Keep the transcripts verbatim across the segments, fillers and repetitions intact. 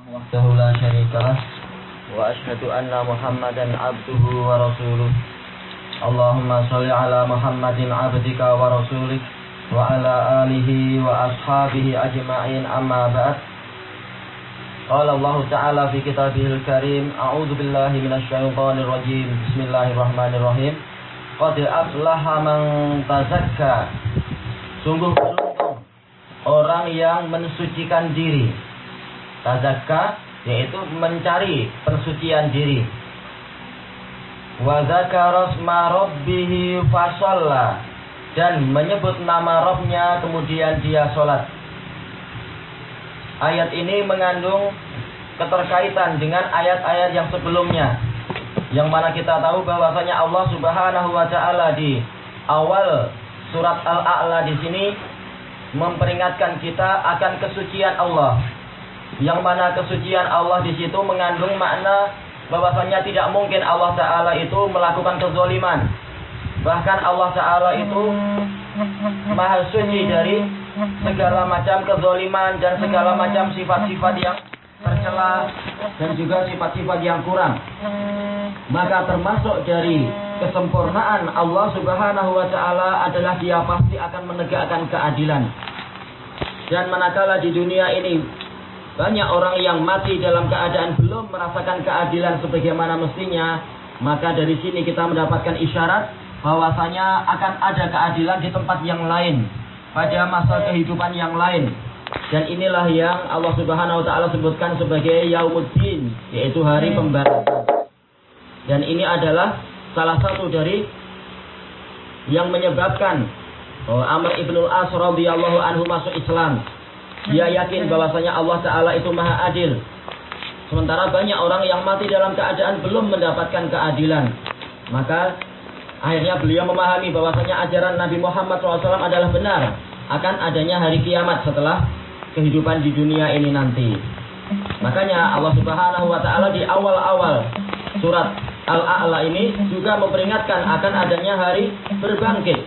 وحده لا شريك له وأشهد أن محمدا عبده ورسوله اللهم صل على محمد عبدك ورسولك وعلى آله وأصحابه أجمعين أما بعد قال الله تعالى في كتابه الكريم أعوذ بالله من الشيطان الرجيم بسم الله الرحمن الرحيم قد أفلح من تزكى sungguh beruntung orang yang mensucikan diri. Tazakka yaitu mencari persucian diri. Wa dzakara asma rabbih fasalla dan menyebut nama Rabbnya kemudian dia sholat. Ayat ini mengandung keterkaitan dengan ayat-ayat yang sebelumnya, yang mana kita tahu bahwasanya Allah Subhanahu wa taala di awal surat Al-A'la di sini memperingatkan kita akan kesucian Allah, yang mana kesucian Allah di situ mengandung makna bahwasanya tidak mungkin Allah Taala itu melakukan kezaliman. Bahkan Allah Taala itu maha suci dari segala macam kezaliman dan segala macam sifat-sifat yang tercela dan juga sifat-sifat yang kurang. Maka termasuk dari kesempurnaan Allah Subhanahu wa taala adalah dia pasti akan menegakkan keadilan. Dan manakala di dunia ini banyak orang yang mati dalam keadaan belum merasakan keadilan sebagaimana mestinya, maka dari sini kita mendapatkan isyarat bahwasanya akan ada keadilan di tempat yang lain, pada masa kehidupan yang lain. Dan inilah yang Allah Subhanahu wa taala sebutkan sebagai Yaumuddin, yaitu hari pembalasan. Dan ini adalah salah satu dari yang menyebabkan oh, Amr ibnul As radhiyallahu anhu masuk Islam. Dia yakin bahwasanya Allah Ta'ala itu maha adil. Sementara banyak orang yang mati dalam keadaan belum mendapatkan keadilan. Maka akhirnya beliau memahami bahwasanya ajaran Nabi Muhammad shallallahu alaihi wasallam adalah benar, akan adanya hari kiamat setelah kehidupan di dunia ini nanti. Makanya Allah Subhanahu wa taala di awal-awal surat Al-A'la ini juga memperingatkan akan adanya hari berbangkit,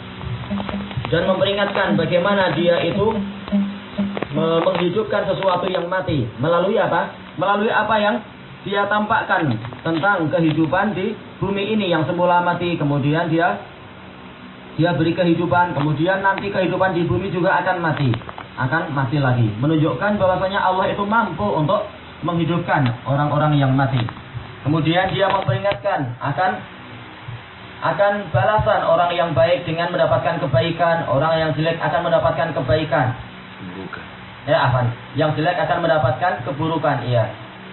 dan memperingatkan bagaimana dia itu menghidupkan sesuatu yang mati melalui apa? Melalui apa yang dia tampakkan tentang kehidupan di bumi ini yang semula mati, kemudian dia dia beri kehidupan, kemudian nanti kehidupan di bumi juga akan mati, akan mati lagi, menunjukkan bahwasanya Allah itu mampu untuk menghidupkan orang-orang yang mati. Kemudian dia memperingatkan akan akan balasan orang yang baik dengan mendapatkan kebaikan, orang yang jelek akan mendapatkan kebaikan. Bukan. Ya, afan. Yang jelek akan mendapatkan keburukan, iya.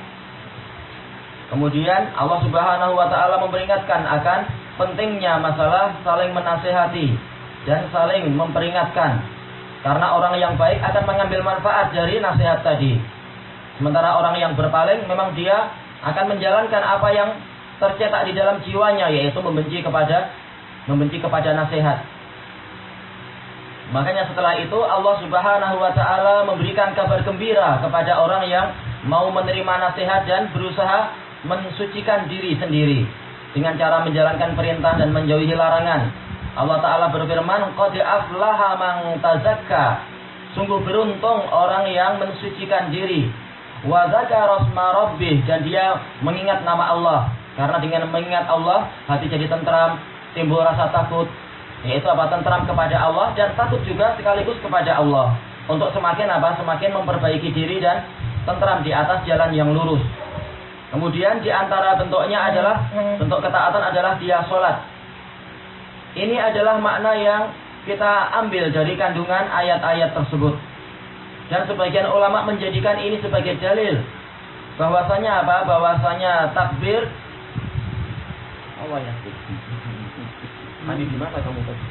Kemudian Allah Subhanahu wa taala memperingatkan akan pentingnya masalah saling menasehati dan saling memperingatkan. Karena orang yang baik akan mengambil manfaat dari nasihat tadi. Sementara orang yang berpaling memang dia akan menjalankan apa yang tercetak di dalam jiwanya, yaitu membenci kepada membenci kepada nasihat. Makanya setelah itu Allah Subhanahu wa taala memberikan kabar gembira kepada orang yang mau menerima nasihat dan berusaha mensucikan diri sendiri dengan cara menjalankan perintah dan menjauhi larangan. Allah Ta'ala berfirman, qad aflaha man tazakka, sungguh beruntung orang yang mensucikan diri. Wa dzakara asma rabbih, dan dia mengingat nama Allah. Karena dengan mengingat Allah, hati jadi tentram, timbul rasa takut, yaitu apa? Tentram kepada Allah dan takut juga sekaligus kepada Allah. Untuk semakin apa? Semakin memperbaiki diri dan tentram di atas jalan yang lurus. Kemudian di antara bentuknya adalah, bentuk ketaatan adalah dia sholat. Ini adalah makna yang kita ambil dari kandungan ayat-ayat tersebut. Dan sebagian ulama menjadikan ini sebagai dalil bahwasanya apa? Bahwasanya takbir. Oh ya. Tadi di mana kamu tadi?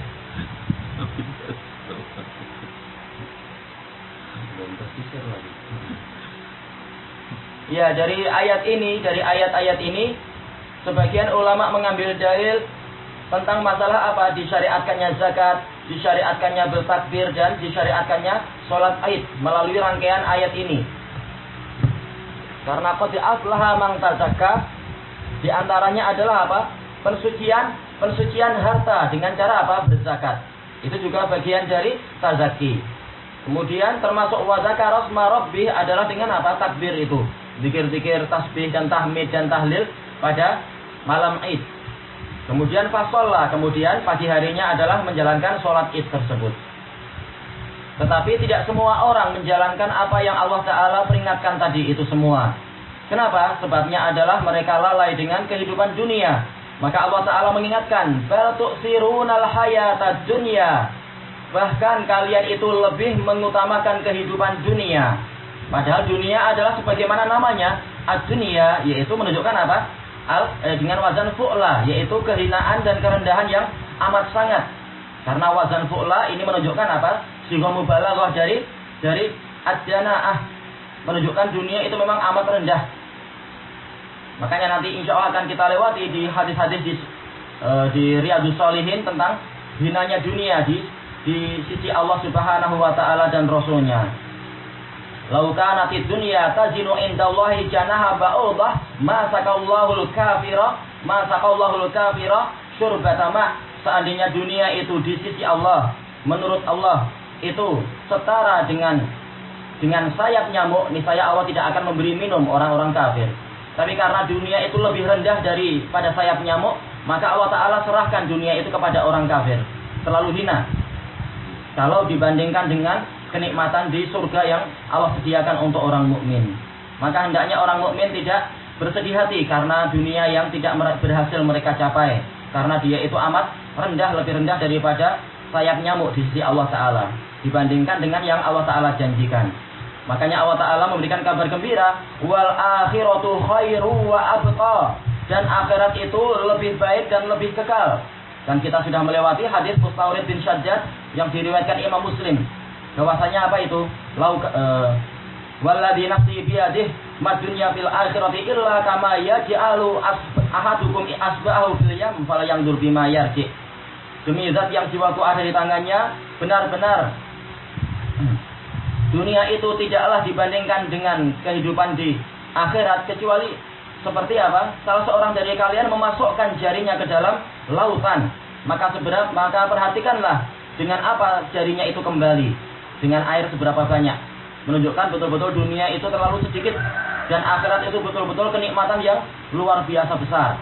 Ya, dari ayat ini, dari ayat-ayat ini, sebagian ulama mengambil dalil tentang masalah apa? Disyariatkannya zakat, disyariatkannya bertakbir, dan disyariatkannya sholat Aid melalui rangkaian ayat ini. Karena qad aflaha man tazakka, di antaranya adalah apa? Pensucian, pensucian harta dengan cara apa? Berzakat. Itu juga bagian dari tazaki. Kemudian termasuk wa dzakara asma rabbih adalah dengan apa? Takbir itu. Zikir-zikir, tasbih dan tahmid dan tahlil pada malam Id. Kemudian fasolla, kemudian pagi harinya adalah menjalankan sholat Id tersebut. Tetapi tidak semua orang menjalankan apa yang Allah Ta'ala peringatkan tadi itu semua. Kenapa? Sebabnya adalah mereka lalai dengan kehidupan dunia. Maka Allah Ta'ala mengingatkan, bal tu'sirunal hayatad dunya. Bahkan kalian itu lebih mengutamakan kehidupan dunia. Padahal dunia adalah sebagaimana namanya, ad-dunya, yaitu menunjukkan apa? Al, eh, dengan wazan fu'la, yaitu kehinaan dan kerendahan yang amat sangat. Karena wazan fu'la ini menunjukkan apa? Sehingga mubalaghah dari dari ad-dana'ah, menunjukkan dunia itu memang amat rendah. Makanya nanti insya Allah akan kita lewati di hadis-hadis di, uh, di Riyadhus Shalihin tentang hinanya dunia di di sisi Allah Subhanahu wa taala dan Rasulnya. Lau kanatid dunya tazinu indallahi janaha ba'udah ma saqallahul kafira ma saqallahul kafira syurbata ma. Seandainya dunia itu di sisi Allah, menurut Allah itu setara dengan dengan sayap nyamuk, niscaya Allah tidak akan memberi minum orang-orang kafir. Tapi karena dunia itu lebih rendah daripada sayap nyamuk, maka Allah Ta'ala serahkan dunia itu kepada orang kafir. Terlalu hina kalau dibandingkan dengan kenikmatan di surga yang Allah sediakan untuk orang mukmin. Maka hendaknya orang mukmin tidak bersedih hati karena dunia yang tidak berhasil mereka capai, karena dia itu amat rendah, lebih rendah daripada sayap nyamuk di sisi Allah Ta'ala dibandingkan dengan yang Allah Ta'ala janjikan. Makanya Allah Ta'ala memberikan kabar gembira, wal akhiratu khairu wa abqa, dan akhirat itu lebih baik dan lebih kekal. Dan kita sudah melewati hadis Mustawrid bin Shaddad yang diriwayatkan Imam Muslim, bahwasanya apa itu? Lau uh, walladzi nafsi biyadih mad dunya fil akhirati illa kama yaj'alu ahadukum asba'ahu fil yam fala yandur bima yarji. Demi zat yang jiwaku ada di tangannya, benar-benar dunia itu tidaklah dibandingkan dengan kehidupan di akhirat kecuali seperti apa? Salah seorang dari kalian memasukkan jarinya ke dalam lautan, maka seberapa, maka perhatikanlah dengan apa jarinya itu kembali, dengan air seberapa banyak. Menunjukkan betul-betul dunia itu terlalu sedikit dan akhirat itu betul-betul kenikmatan yang luar biasa besar.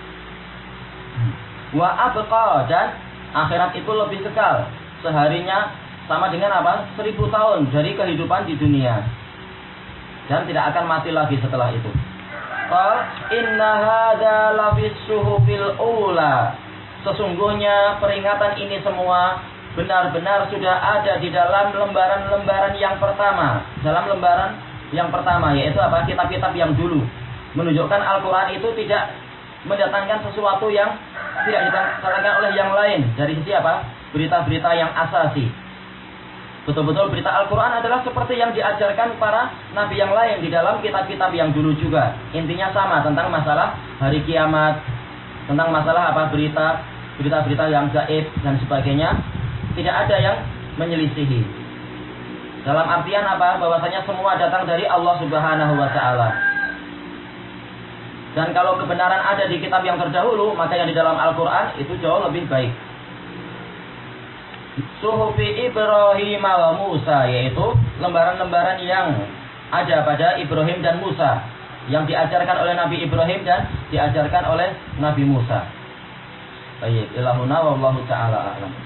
Wa abqa, dan akhirat itu lebih kekal. Seharinya sama dengan apa? Seribu tahun dari kehidupan di dunia. Dan tidak akan mati lagi setelah itu. Qal inna hadza lafis suhufil ula. Sesungguhnya peringatan ini semua benar-benar sudah ada di dalam lembaran-lembaran yang pertama. Dalam lembaran yang pertama, yaitu apa? Kitab-kitab yang dulu. Menunjukkan Al-Quran itu tidak mendatangkan sesuatu yang tidak didatangkan oleh yang lain. Dari sisi apa? Berita-berita yang asasi. Betul-betul berita Al-Quran adalah seperti yang diajarkan para nabi yang lain di dalam kitab-kitab yang dulu juga. Intinya sama, tentang masalah hari kiamat, tentang masalah apa? Berita, berita-berita yang gaib dan sebagainya. Tidak ada yang menyelisihi. Dalam artian apa? Bahwasanya semua datang dari Allah Subhanahu wa taala. Dan kalau kebenaran ada di kitab yang terdahulu, maka yang di dalam Al-Quran itu jauh lebih baik. Suhufi Ibrahim wa Musa, yaitu lembaran-lembaran yang ada pada Ibrahim dan Musa, yang diajarkan oleh Nabi Ibrahim dan diajarkan oleh Nabi Musa. Baik, ilahuna wallahu ta'ala a'lam.